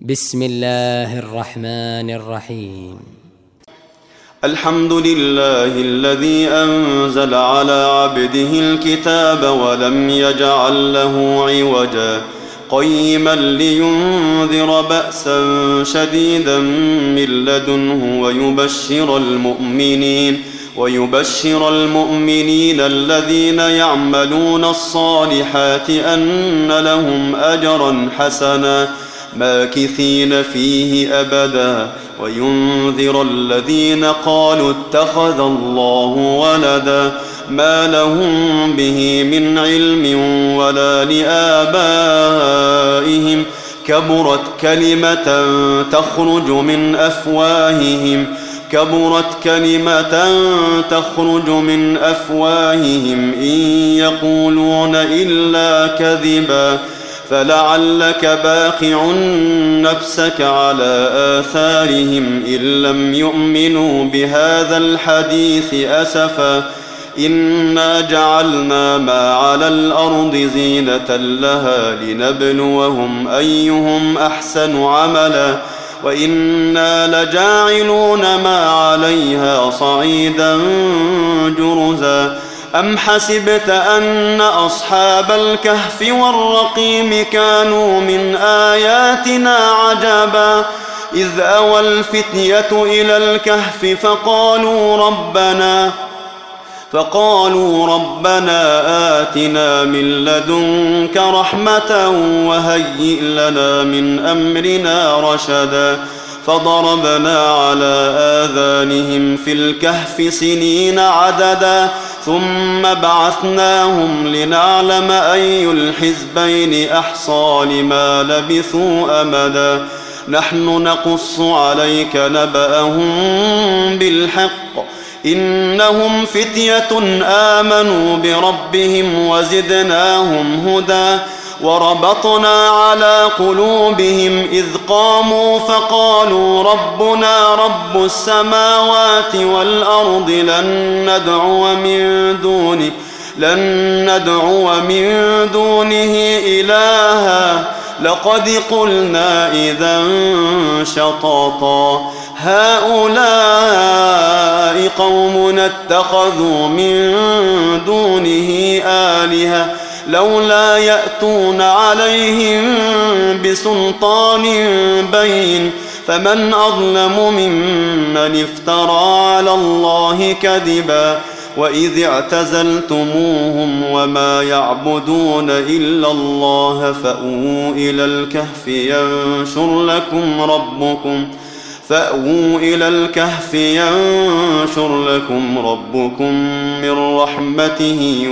بسم الله الرحمن الرحيم. الحمد لله الذي أنزل على عبده الكتاب ولم يجعل له عوجا قيما لينذر بأسا شديدا من لدنه ويبشر المؤمنين الذين يعملون الصالحات أن لهم أجرا حسنا ماكثين فيه أبدا وينذر الذين قالوا اتخذ الله ولدا ما لهم به من علم ولا لآبائهم كبرت كلمة تخرج من أفواههم إن يقولون إلا كذبا فلعلك باخع نفسك على آثارهم إن لم يؤمنوا بهذا الحديث أسفا إنا جعلنا ما على الأرض زينة لها لنبلوهم أيهم أحسن عملا وإنا لجاعلون ما عليها صعيدا جرزا أم حسبت أن أصحاب الكهف والرقيم كانوا من آياتنا عجبا إذ أوى الفتية إلى الكهف فقالوا ربنا آتنا من لدنك رحمة وهيئ لنا من أمرنا رشدا فضربنا على آذانهم في الكهف سنين عددا ثم بعثناهم لنعلم أي الحزبين أحصى لما لبثوا أمدا نحن نقص عليك نبأهم بالحق إنهم فتية آمنوا بربهم وزدناهم هدى وربطنا على قلوبهم إذ قاموا فقالوا ربنا رب السماوات والأرض لن ندعو من دونه إلها لقد قلنا إذا شططا هؤلاء قومنا اتخذوا من دونه آلهة لولا يأتون عليهم بسلطان بين فمن أظلم ممن افترى على الله كذبا وإذ اعتزلتموهم وما يعبدون إلا الله فأووا إلى الكهف ينشر لكم ربكم من رحمته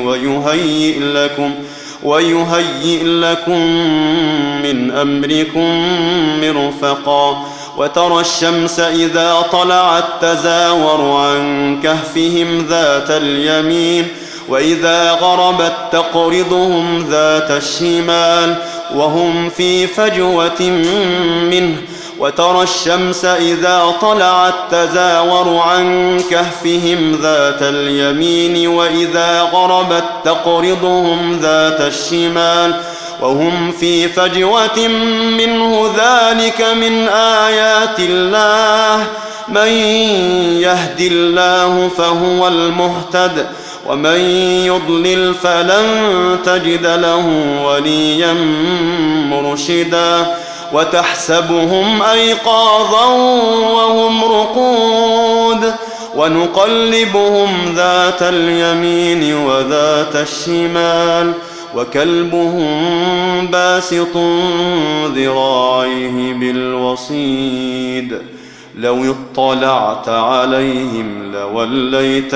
ويهيئ لكم من أمركم مرفقا وترى الشمس إذا طلعت تزاور عن كهفهم ذات اليمين وإذا غربت تقرضهم ذات الشمال وهم في فجوة منه وترى الشمس إذا طلعت تزاور عن كهفهم ذات اليمين وإذا غربت تقرضهم ذات الشمال وهم في فجوة منه ذلك من آيات الله من يهد الله فهو المهتد ومن يضلل فلن تجد له وليا مرشدا وتحسبهم أيقاظا وهم رقود ونقلبهم ذات اليمين وذات الشمال وكلبهم باسط ذراعيه بالوصيد لو اطلعت عليهم لوليت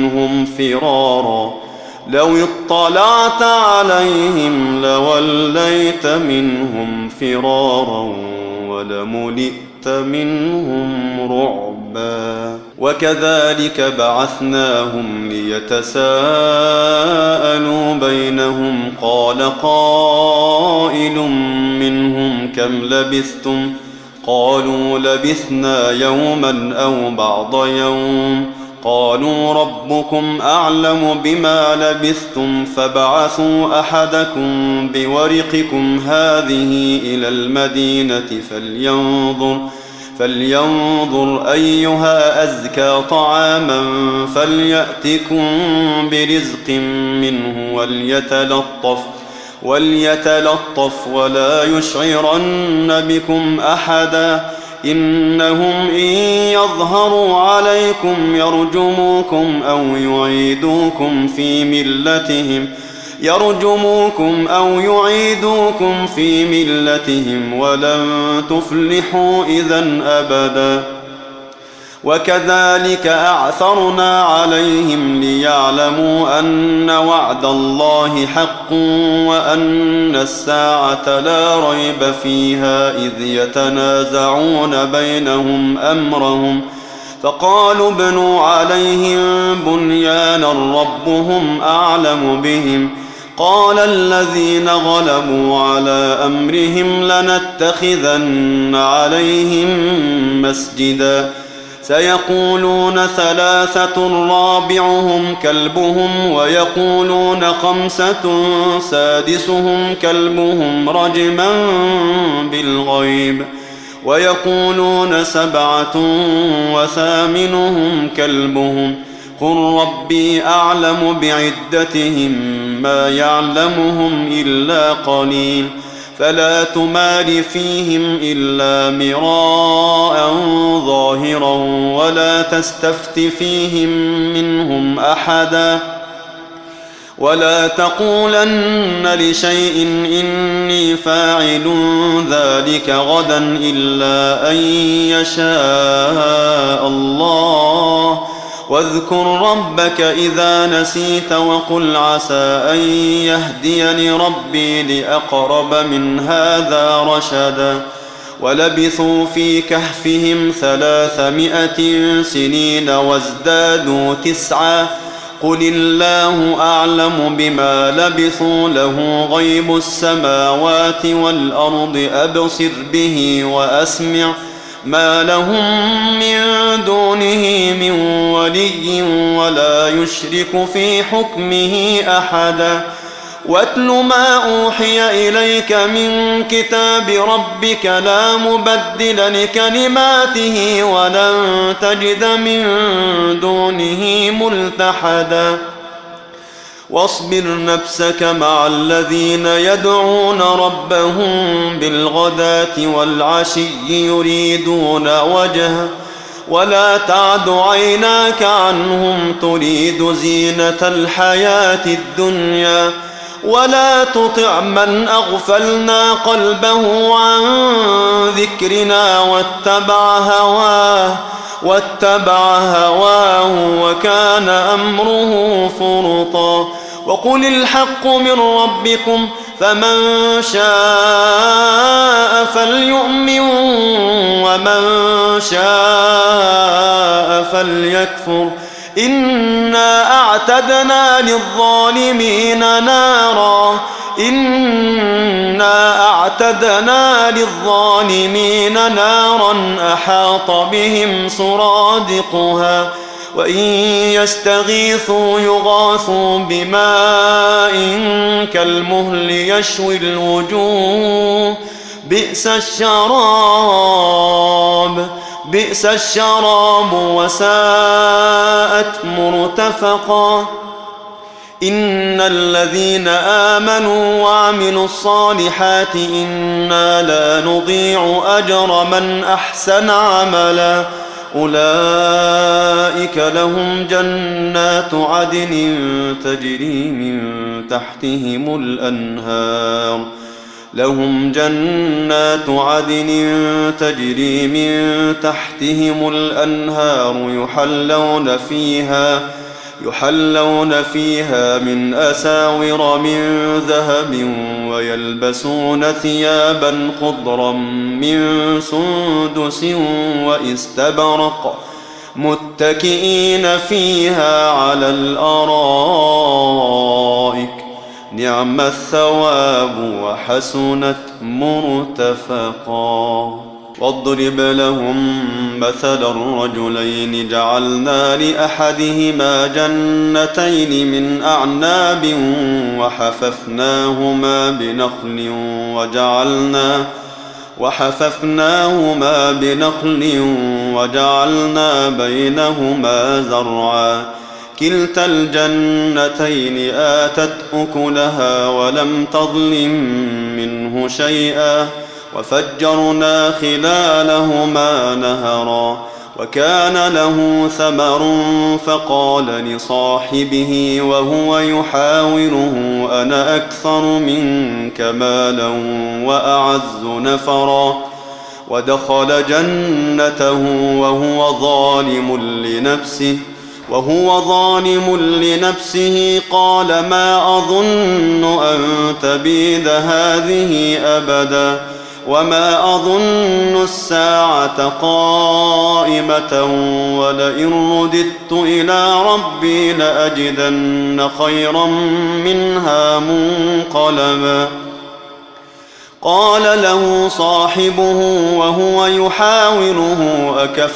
منهم فرارا ولملئت منهم رعبا وكذلك بعثناهم ليتساءلوا بينهم قال قائل منهم كم لبثتم قالوا لبثنا يوما أو بعض يوم قالوا ربكم أعلم بما لبثتم فابعثوا أحدكم بورقكم هذه إلى المدينة فلينظر أيها أزكى طعاما فليأتكم برزق منه وليتلطف ولا يشعرن بكم أحدا إنهم إن يظهروا عليكم يرجموكم أو يعيدوكم في ملتهم ولن تفلحوا إذن أبدا وكذلك أعثرنا عليهم ليعلموا أن وعد الله حق وأن الساعة لا ريب فيها إذ يتنازعون بينهم أمرهم فقالوا ابنوا عليهم بنيانا ربهم أعلم بهم قال الذين غلبوا على أمرهم لنتخذن عليهم مسجدا سيقولون ثلاثة رابعهم كلبهم ويقولون خمسة سادسهم كلبهم رجما بالغيب ويقولون سبعة وثامنهم كلبهم قل ربي أعلم بعدتهم ما يعلمهم إلا قليل فلا تمار فيهم إلا مراء ظاهرا ولا تستفت فيهم منهم أحدا ولا تقولن لشيء إني فاعل ذلك غدا إلا أن يشاء الله واذكر ربك إذا نسيت وقل عسى أن يهديني ربي لأقرب من هذا رشدا ولبثوا في كهفهم 300 سنين وازدادوا 9 قل الله أعلم بما لبثوا له غيب السماوات والأرض أبصر به وأسمع ما لهم من دونه من ولي ولا يشرك في حكمه أحدا واتل ما أوحي إليك من كتاب ربك لا مبدل لكلماته ولن تجد من دونه ملتحدا واصبر نفسك مع الذين يدعون ربهم بالغداة والعشي يريدون وجهه ولا تعد عيناك عنهم تريد زينة الحياة الدنيا ولا تطع من أغفلنا قلبه عن ذكرنا واتبع هواه وكان أمره فرطا وقل الحق من ربكم فمن شاء فليؤمن ومن شاء فليكفر إنا أعتدنا للظالمين نارا أحاط بهم سرادقها وإن يستغيثوا يغاثوا بماء كالمهل يشوي الوجوه بئس الشراب وساءت مرتفقا إن الذين آمنوا وعملوا الصالحات إنا لا نضيع أجر من أحسن عملا أولئك لهم جنات عدن تجري من تحتهم الأنهار يحلون فيها من أساور من ذهب ويلبسون ثيابا خضرا من سندس وإستبرق متكئين فيها على الأرائك نعم الثواب وحسنت مرتفقا. واضرب لهم مثل الرجلين جعلنا لأحدهما جنتين من أعناب وحففناهما بنخل وجعلنا بينهما زرعا كلتا الجنتين آتت أكلها ولم تظلم منه شيئا وفجرنا خلالهما نهرا وكان له ثمر فقال لصاحبه وهو يحاوره أنا أكثر منك مالا وأعز نفرا ودخل جنته وهو ظالم لنفسه قال ما أظن أن تبيد هذه أبدا وما أظن الساعة قائمة ولئن رددت إلى ربي لأجدن خيرا منها منقلبا قال له صاحبه وهو يحاوره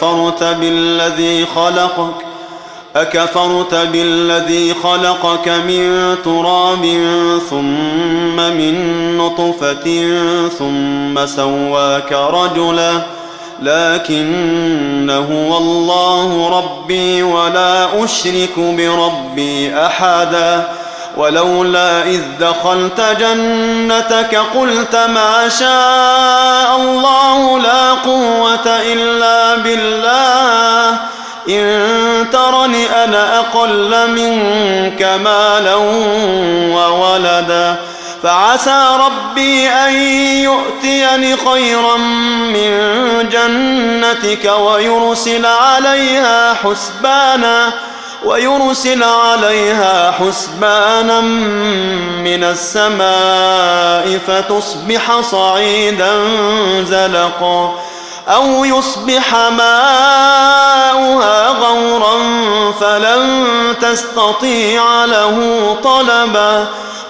أكفرت بالذي خلقك من تراب ثم من نطفة ثم سواك رجلا لكن هو الله ربي ولا أشرك بربي أحدا ولولا إذ دخلت جنتك قلت ما شاء الله لا قوة إلا بالله إن ترني أنا أقل منك مالا وولدا فعسى ربي أن يؤتيني خيرا من جنتك ويرسل عليها حسبانا من السماء فتصبح صعيدا زلقا أو يصبح ماؤها غورا فلن تستطيع له طلبا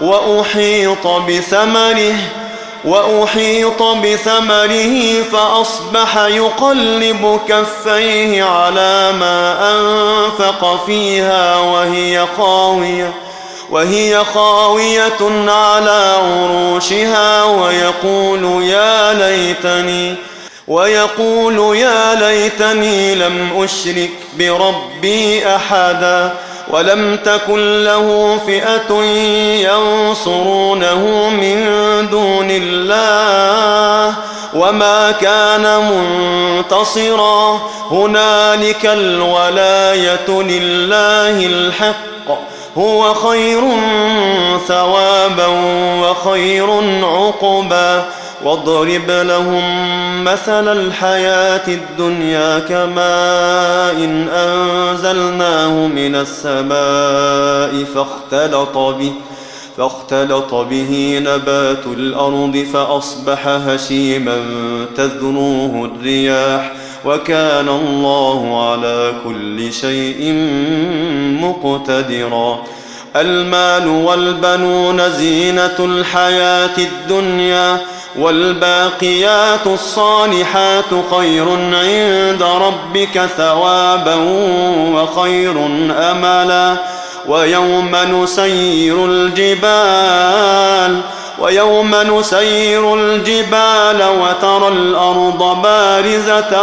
وأحيط بثمره فأصبح يقلب كفيه على ما أنفق فيها وهي خاوية على عروشها ويقول يا ليتني لم أشرك بربي أحدا ولم تكن له فئة ينصرونه من دون الله وما كان منتصرا هنالك الولاية لله الحق هو خير ثوابا وخير عقبا واضرب لهم مثل الحياة الدنيا كماء أنزلناه من السماء فاختلط به نبات الأرض فأصبح هشيما تذروه الرياح وكان الله على كل شيء مقتدرا المال والبنون زينة الحياة الدنيا والباقيات الصالحات خير عند ربك ثوابا وخير أملا ويوم نسير الجبال وترى الأرض بارزة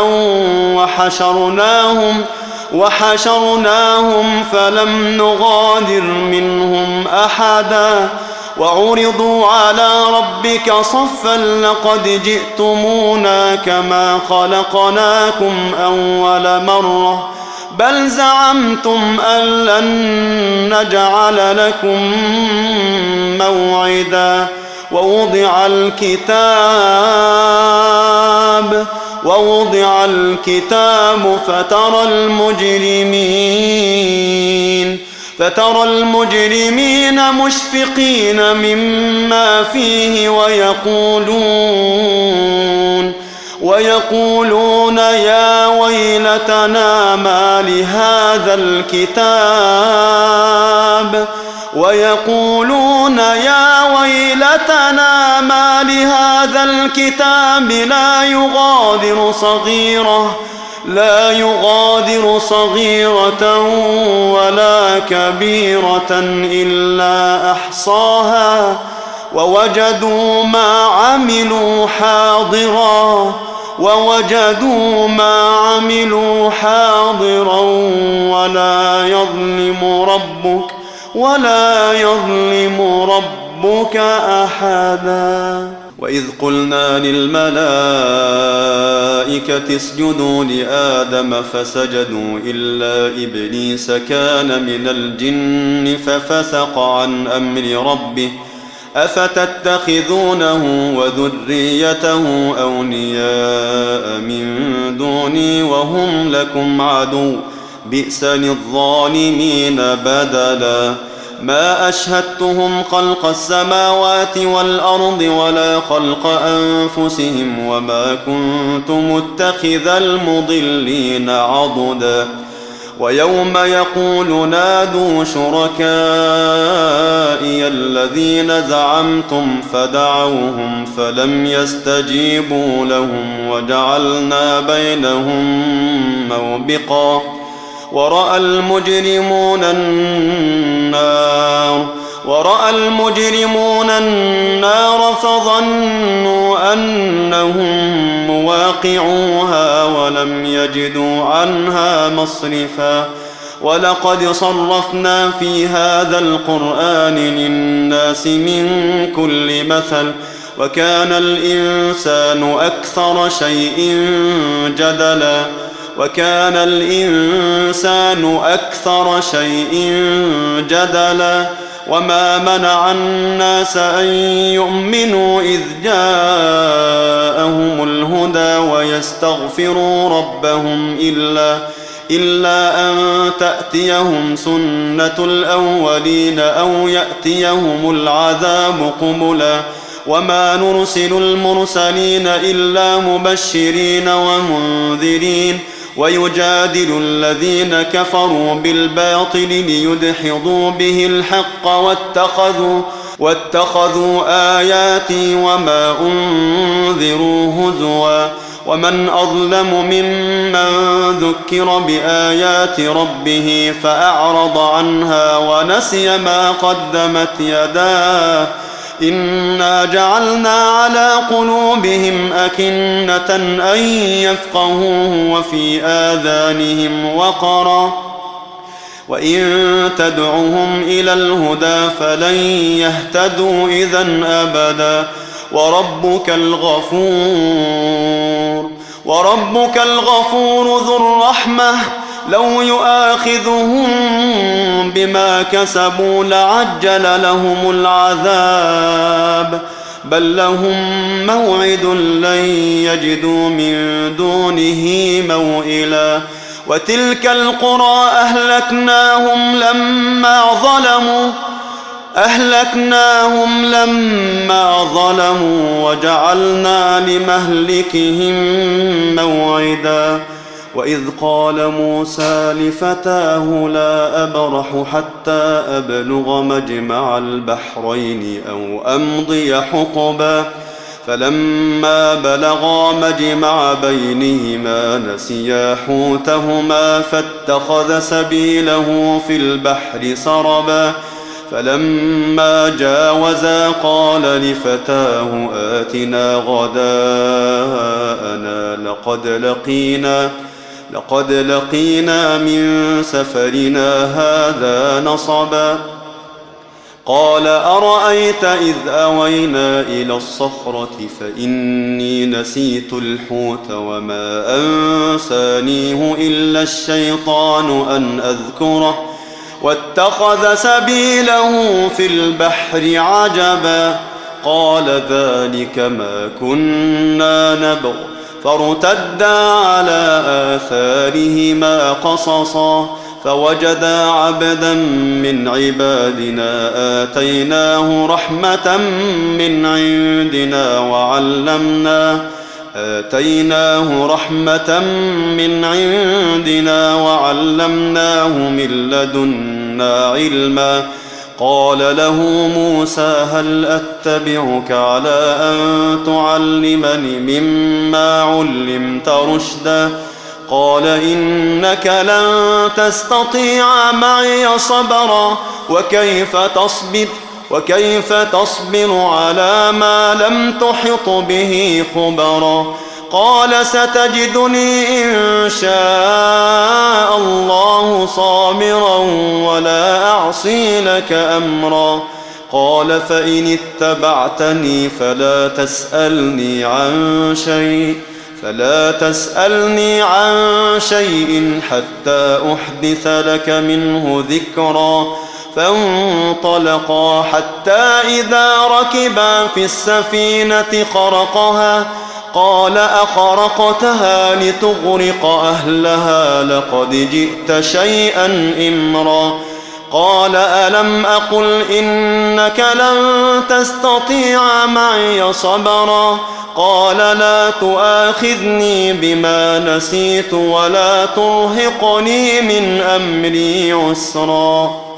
وحشرناهم فلم نغادر منهم أحدا وعرضوا على ربك صفا لقد جئتمونا كما خلقناكم أول مرة بل زعمتم أن لن نجعل لكم موعدا ووضع الكتاب فترى المجرمين مشفقين مما فيه ويقولون يا ويلتنا ما لهذا الكتاب ويقولون يا ويلتنا ما لهذا الكتاب لا يغادر صغيرة ولا كبيرة إلا أحصاها ووجدوا ما عملوا حاضرا ولا يظلم ربك أحدا. وإذ قلنا للملائكة اسجدوا لآدم فسجدوا إلا إبليس كان من الجن ففسق عن أمر ربه أفتتخذونه وذريته أولياء من دوني وهم لكم عدو بئس للظالمين بدلا. ما أشهدتهم خلق السماوات والأرض ولا خلق أنفسهم وما كنت متخذ المضلين عضدا. ويوم يقول نادوا شركائي الذين زعمتم فدعوهم فلم يستجيبوا لهم وجعلنا بينهم موبقا. ورأى المجرمون النار فظنوا أنهم مواقعوها ولم يجدوا عنها مصرفا. ولقد صرفنا في هذا القرآن للناس من كل مثل وكان الإنسان أكثر شيء جدلا. وما منع الناس أن يؤمنوا إذ جاءهم الهدى ويستغفروا ربهم إلا أن تأتيهم سنة الأولين أو يأتيهم العذاب قبلا. وما نرسل المرسلين إلا مبشرين ومنذرين ويجادل الذين كفروا بالباطل ليدحضوا به الحق واتخذوا آياتي وما أنذروا هزوا. ومن أظلم ممن ذكر بآيات ربه فأعرض عنها ونسي ما قدمت يداه إنا جعلنا على قلوبهم أكنة أن يفقهوه وفي آذانهم وقرا وإن تدعهم إلى الهدى فلن يهتدوا إذن أبدا. وربك الغفور ذو الرحمة لو يؤاخذهم بما كسبوا لعجل لهم العذاب بل لهم موعد لن يجدوا من دونه موئلا. وتلك القرى أهلكناهم لما ظلموا وجعلنا لمهلكهم موعدا. وإذ قال موسى لفتاه لا أبرح حتى أبلغ مجمع البحرين أو أمضي حقبا فلما بلغا مجمع بينهما نسيا حوتهما فاتخذ سبيله في البحر سربا. فلما جاوزا قال لفتاه آتنا غداءنا لقد لقينا من سفرنا هذا نصبا. قال أرأيت إذ أوينا إلى الصخرة فإني نسيت الحوت وما أنسانيه إلا الشيطان أن أذكره واتخذ سبيله في البحر عجبا. قال ذلك ما كنا نبغ فارتدا على آثارهما قصصا فوجدا عبدا من عبادنا آتيناه رحمة من عندنا وعلمناه من لدنا علما قال له موسى هل أتبعك على أن تعلمني مما علمت رشدا قال إنك لن تستطيع معي صبرا وكيف تصبر على ما لم تحط به خبرا قال ستجدني إن شاء الله صابرا ولا أعصي لك أمرا قال فإن اتبعتني فلا تسألني عن شيء حتى أحدث لك منه ذكرا فانطلقا حتى إذا ركبا في السفينة خرقها قال أخرقتها لتغرق أهلها لقد جئت شيئا إمرا قال ألم أقل إنك لن تستطيع معي صبرا قال لا تؤاخذني بما نسيت ولا ترهقني من أمري عسرا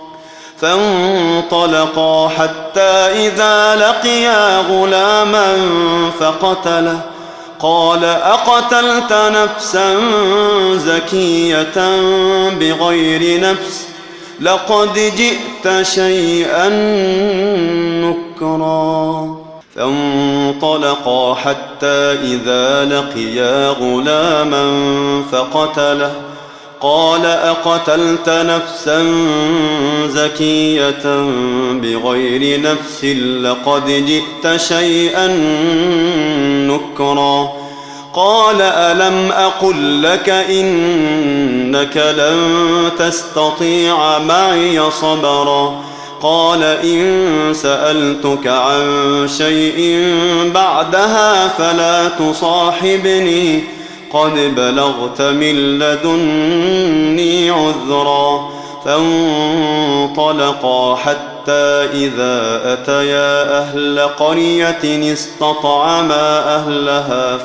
فانطلقا حتى إذا لقيا غلاما فقتله قال أقتلت نفسا زكية بغير نفس لقد جئت شيئا نكرا فانطلقا حتى إذا لقيا غلاما فقتله قال أقتلت نفسا زكية بغير نفس لقد جئت شيئا نكرا قال ألم أقل لك إنك لن تستطيع معي صبرا قال إن سألتك عن شيء بعدها فلا تصاحبني قد بلغت من لدني عذرا فانطلقا حتى إذا أتيا أهل قرية استطعما أهلها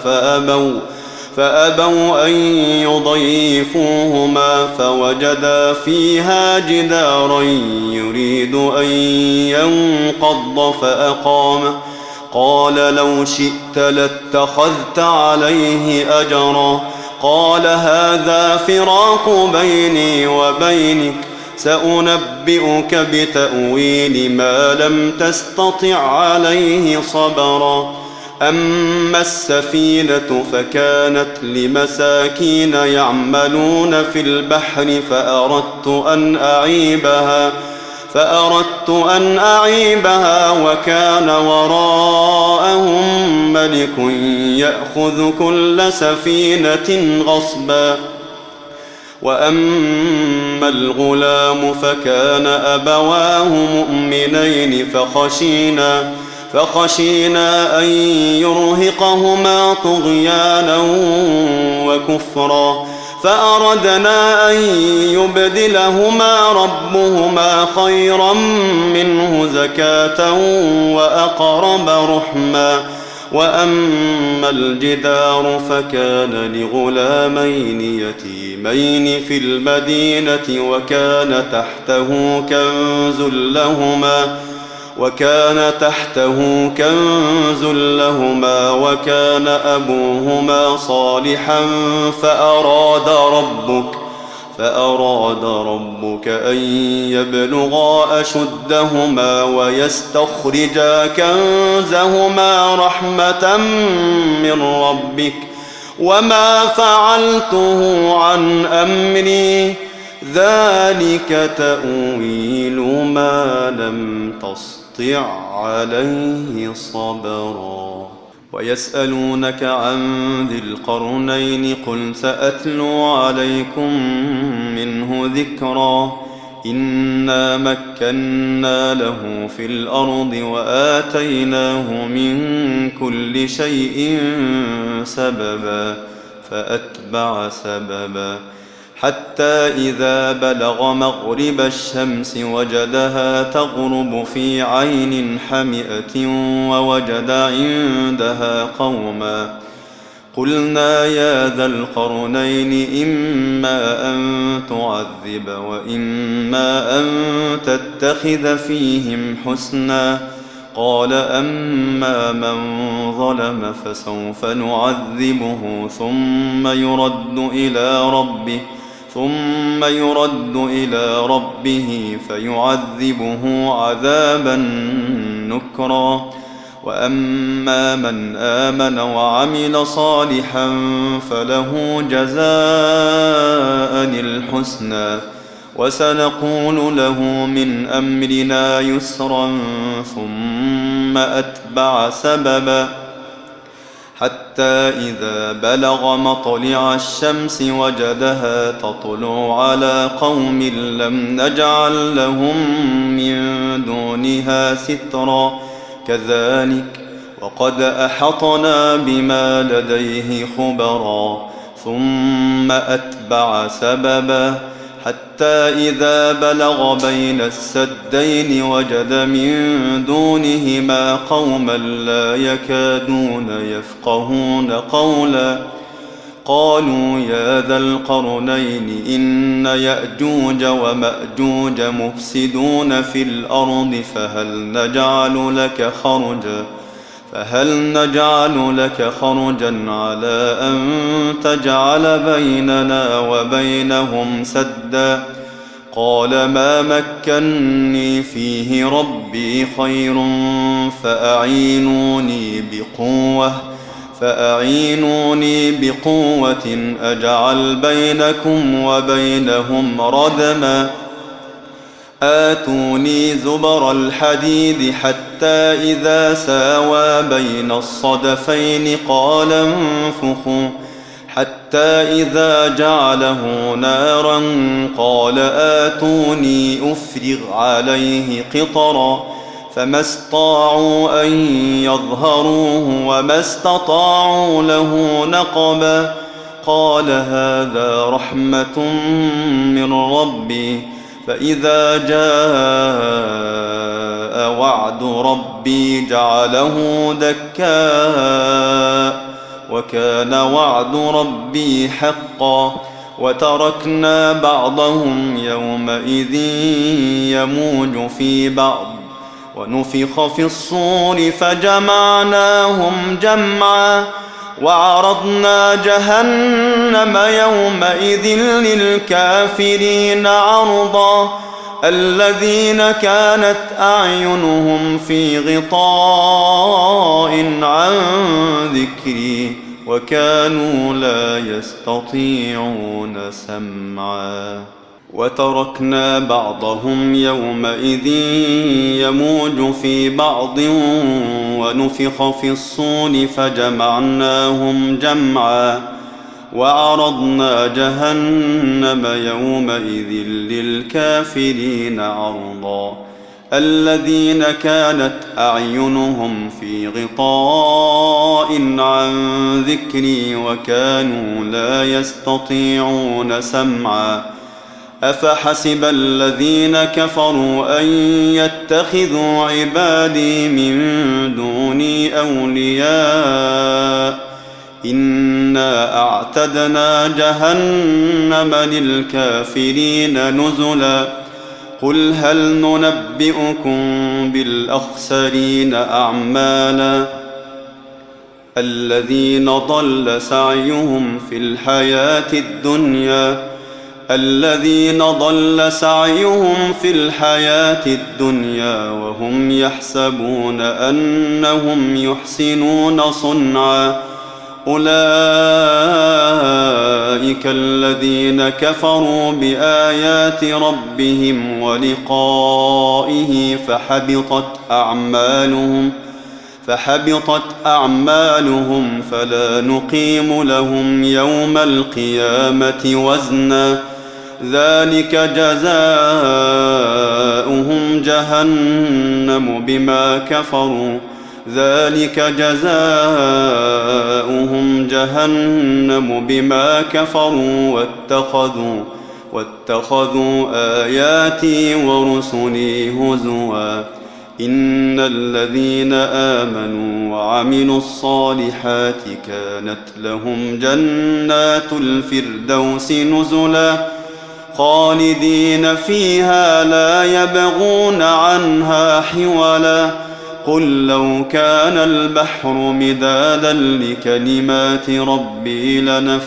فأبوا أن يضيفوهما فوجدا فيها جدارا يريد أن ينقض فأقامه قال لو شئت لاتخذت عليه أجرا قال هذا فراق بيني وبينك سأنبئك بتأويل ما لم تستطع عليه صبرا أما السفينة فكانت لمساكين يعملون في البحر فأردت أن أعيبها وكان وراءهم ملك يأخذ كل سفينة غصبا وأما الغلام فكان أبواه مؤمنين فخشينا أن يرهقهما طغيانا وكفرا فأردنا أن يبدلهما ربهما خيرا منه زكاة وأقرب رحما وأما الجدار فكان لغلامين يتيمين في المدينة وكان تحته كنز لهما وكان أبوهما صالحا فأراد ربك أن يبلغا أشدهما ويستخرجا كنزهما رحمة من ربك وما فعلته عن أمري ذلك تأويل ما لم تسطع عليه صبرا ويسألونك عن ذي القرنين قل سأتلو عليكم منه ذكرا إنا مكنا له في الأرض وآتيناه من كل شيء سببا فأتبع سببا حتى إذا بلغ مغرب الشمس وجدها تغرب في عين حمئة قلنا يا ذا القرنين إما أن تعذب وإما أن تتخذ فيهم حسنا. قال أما من ظلم فسوف نعذبه ثم يرد إلى ربه فيعذبه عذابا نكرا. وأما من آمن وعمل صالحا فله جزاء الحسنى وسنقول له من أمرنا يسرا. ثم أتبع سببا حتى إذا بلغ مطلع الشمس وجدها تطلع على قوم لم نجعل لهم من دونها سترا كذلك وقد أحطنا بما لديه خبرا. ثم أتبع سببا حتى إذا بلغ بين السدين وجد من دونهما قوما لا يكادون يفقهون قولا. قالوا يا ذا القرنين إن يأجوج ومأجوج مفسدون في الأرض فهل نجعل لك خرجا على أن تجعل بيننا وبينهم سدا. قال ما مكني فيه ربي خير فأعينوني بقوة أجعل بينكم وبينهم ردما. آتوني زبر الحديد حتى إذا ساوى بين الصدفين قال انفخوا حتى إذا جعله نارا قال آتوني أفرغ عليه قطرا. فما استطاعوا أن يظهروه وما استطاعوا له نقبا. قال هذا رحمة من ربي فإذا جاء وعد ربي جعله دكاء وكان وعد ربي حقا. وتركنا بعضهم يومئذ يموج في بعض ونفخ في الصور فجمعناهم جمعا. وعرضنا جهنم يومئذ للكافرين عرضا. الذين كانت أعينهم في غطاء عن ذكري وكانوا لا يستطيعون سمعا. وتركنا بعضهم يومئذ يموج في بعض ونفخ في الصور فجمعناهم جمعا. وعرضنا جهنم يومئذ للكافرين عرضا. الذين كانت أعينهم في غطاء عن ذكري وكانوا لا يستطيعون سمعا. أفحسب الذين كفروا أن يتخذوا عبادي من دوني أولياء إنا أعتدنا جهنم للكافرين نزلا. قل هل ننبئكم بالأخسرين أعمالا الذين ضل سعيهم في الحياة الدنيا وهم يحسبون أنهم يحسنون صنعا. أولئك الذين كفروا بآيات ربهم ولقائه فحبطت أعمالهم فلا نقيم لهم يوم القيامة وزنا. ذلك جزاؤهم جهنم بما كفروا واتخذوا آياتي ورسلي هزوا. إن الذين آمنوا وعملوا الصالحات كانت لهم جنات الفردوس نزلا خالدين فيها لا يبغون عنها حولا قل لو كان البحر مدادا لكلمات ربي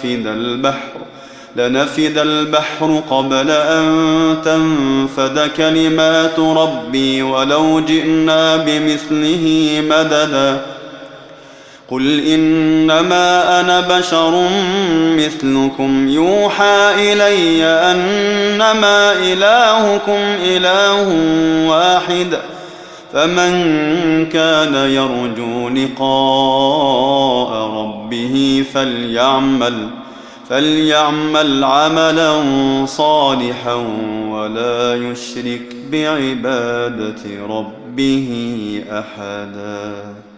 لنفد البحر قبل أن تنفد كلمات ربي ولو جئنا بمثله مددا قل إنما أنا بشر مثلكم يوحى إلي أنما إلهكم إله واحد فمن كان يرجو لقاء ربه فليعمل عملا صالحا ولا يشرك بعبادة ربه أحدا.